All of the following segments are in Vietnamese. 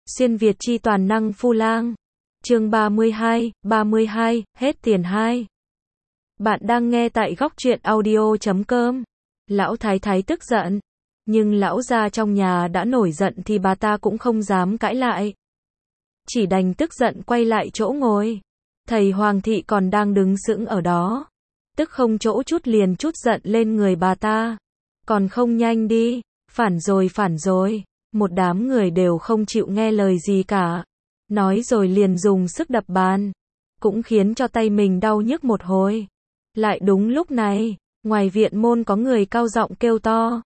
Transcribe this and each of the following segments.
Xuyên Việt chi toàn năng Phu Lang. Chương 32, hết tiền 2. Bạn đang nghe tại góc truyện audio.com. Lão thái thái tức giận, nhưng lão gia trong nhà đã nổi giận thì bà ta cũng không dám cãi lại. Chỉ đành tức giận quay lại chỗ ngồi. Thầy Hoàng thị còn đang đứng sững ở đó, tức không chỗ chút liền chút giận lên người bà ta. Còn không nhanh đi, phản rồi. Một đám người đều không chịu nghe lời gì cả. Nói rồi liền dùng sức đập bàn, cũng khiến cho tay mình đau nhức một hồi. Lại đúng lúc này, ngoài viện môn có người cao giọng kêu to.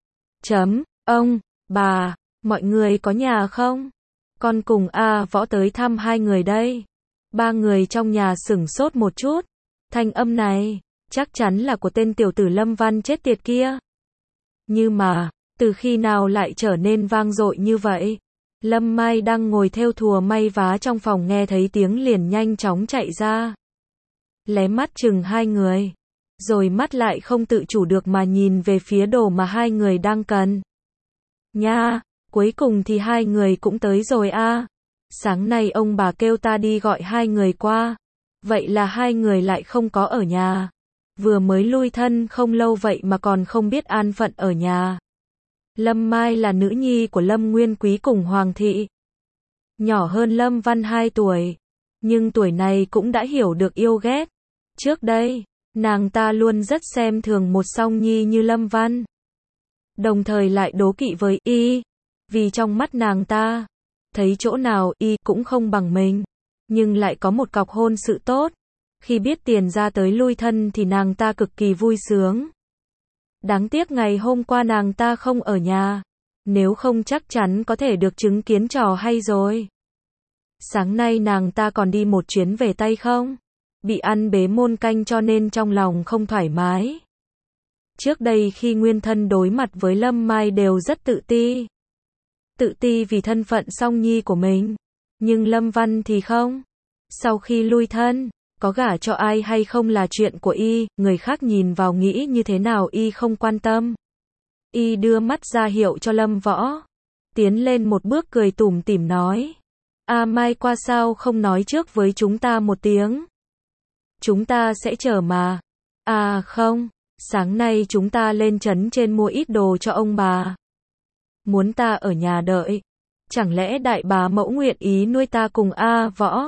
Ông, bà, mọi người có nhà không? Con cùng A Võ tới thăm hai người đây. Ba người trong nhà sửng sốt một chút. Thanh âm này, chắc chắn là của tên tiểu tử Lâm Văn chết tiệt kia. Nhưng mà, từ khi nào lại trở nên vang dội như vậy? Lâm Mai đang ngồi thêu thùa may vá trong phòng nghe thấy tiếng liền nhanh chóng chạy ra. Lé mắt chừng hai người, rồi mắt lại không tự chủ được mà nhìn về phía đồ mà hai người đang cần. Nha, cuối cùng thì hai người cũng tới rồi a. Sáng nay ông bà kêu ta đi gọi hai người qua. Vậy là hai người lại không có ở nhà. Vừa mới lui thân không lâu vậy mà còn không biết an phận ở nhà. Lâm Mai là nữ nhi của Lâm Nguyên Quý cùng Hoàng thị. Nhỏ hơn Lâm Văn 2 tuổi. Nhưng tuổi này cũng đã hiểu được yêu ghét. Trước đây, nàng ta luôn rất xem thường một song nhi như Lâm Văn. Đồng thời lại đố kỵ với y. Vì trong mắt nàng ta, thấy chỗ nào y cũng không bằng mình. Nhưng lại có một cọc hôn sự tốt. Khi biết tiền ra tới lui thân thì nàng ta cực kỳ vui sướng. Đáng tiếc ngày hôm qua nàng ta không ở nhà. Nếu không chắc chắn có thể được chứng kiến trò hay rồi. Sáng nay nàng ta còn đi một chuyến về Tây không? Bị ăn bế môn canh cho nên trong lòng không thoải mái. Trước đây khi nguyên thân đối mặt với Lâm Mai đều rất tự ti. Tự ti vì thân phận song nhi của mình. Nhưng Lâm Văn thì không. Sau khi lui thân, có gả cho ai hay không là chuyện của y, người khác nhìn vào nghĩ như thế nào y không quan tâm. Y đưa mắt ra hiệu cho Lâm Võ. Tiến lên một bước cười tủm tỉm nói. A Mai qua sao không nói trước với chúng ta một tiếng. Chúng ta sẽ chờ mà. À không, sáng nay chúng ta lên trấn trên mua ít đồ cho ông bà. Muốn ta ở nhà đợi. Chẳng lẽ đại bá mẫu nguyện ý nuôi ta cùng A Võ?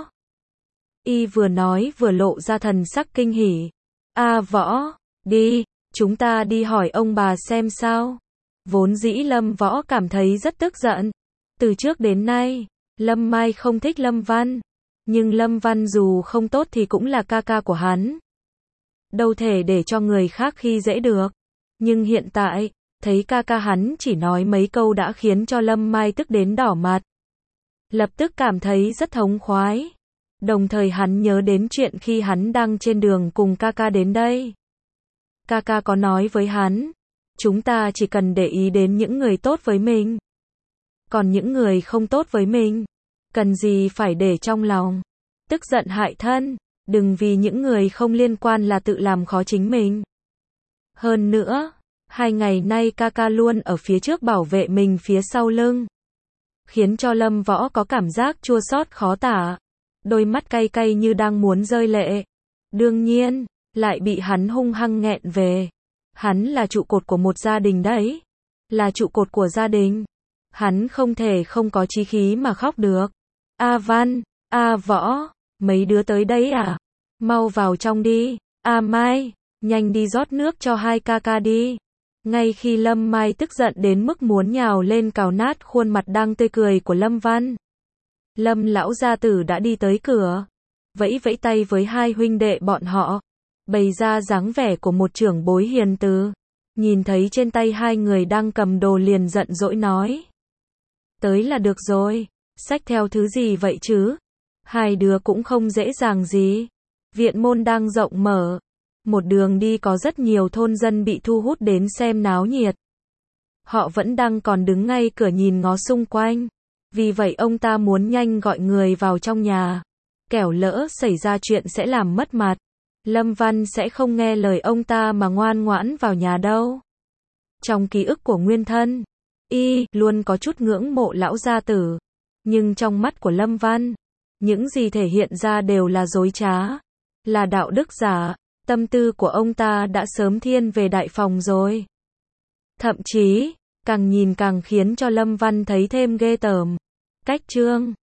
Y vừa nói vừa lộ ra thần sắc kinh hỉ. A Võ, đi, chúng ta đi hỏi ông bà xem sao. Vốn dĩ Lâm Võ cảm thấy rất tức giận. Từ trước đến nay, Lâm Mai không thích Lâm Văn. Nhưng Lâm Văn dù không tốt thì cũng là ca ca của hắn. Đâu thể để cho người khác khi dễ được. Nhưng hiện tại, thấy ca ca hắn chỉ nói mấy câu đã khiến cho Lâm Mai tức đến đỏ mặt. Lập tức cảm thấy rất thống khoái. Đồng thời hắn nhớ đến chuyện khi hắn đang trên đường cùng ca ca đến đây. Ca ca có nói với hắn, chúng ta chỉ cần để ý đến những người tốt với mình. Còn những người không tốt với mình, cần gì phải để trong lòng. Tức giận hại thân, đừng vì những người không liên quan là tự làm khó chính mình. Hơn nữa, 2 ngày nay ca ca luôn ở phía trước bảo vệ mình phía sau lưng. Khiến cho Lâm Võ có cảm giác chua xót khó tả. Đôi mắt cay cay như đang muốn rơi lệ. Đương nhiên, lại bị hắn hung hăng nghẹn về. Hắn là trụ cột của một gia đình đấy. Là trụ cột của gia đình. Hắn không thể không có chí khí mà khóc được. A Văn, A Võ, mấy đứa tới đấy à? Mau vào trong đi. A Mai, nhanh đi rót nước cho hai ca ca đi. Ngay khi Lâm Mai tức giận đến mức muốn nhào lên cào nát khuôn mặt đang tươi cười của Lâm Văn. Lâm lão gia tử đã đi tới cửa, vẫy vẫy tay với hai huynh đệ bọn họ, bày ra dáng vẻ của một trưởng bối hiền từ. Nhìn thấy trên tay hai người đang cầm đồ liền giận dỗi nói. Tới là được rồi, xách theo thứ gì vậy chứ? Hai đứa cũng không dễ dàng gì. Viện môn đang rộng mở. Một đường đi có rất nhiều thôn dân bị thu hút đến xem náo nhiệt. Họ vẫn đang còn đứng ngay cửa nhìn ngó xung quanh. Vì vậy ông ta muốn nhanh gọi người vào trong nhà. Kẻo lỡ xảy ra chuyện sẽ làm mất mặt. Lâm Văn sẽ không nghe lời ông ta mà ngoan ngoãn vào nhà đâu. Trong ký ức của nguyên thân, y luôn có chút ngưỡng mộ lão gia tử. Nhưng trong mắt của Lâm Văn, những gì thể hiện ra đều là dối trá, là đạo đức giả. Tâm tư của ông ta đã sớm thiên về đại phòng rồi. Thậm chí, càng nhìn càng khiến cho Lâm Văn thấy thêm ghê tởm. Cách chương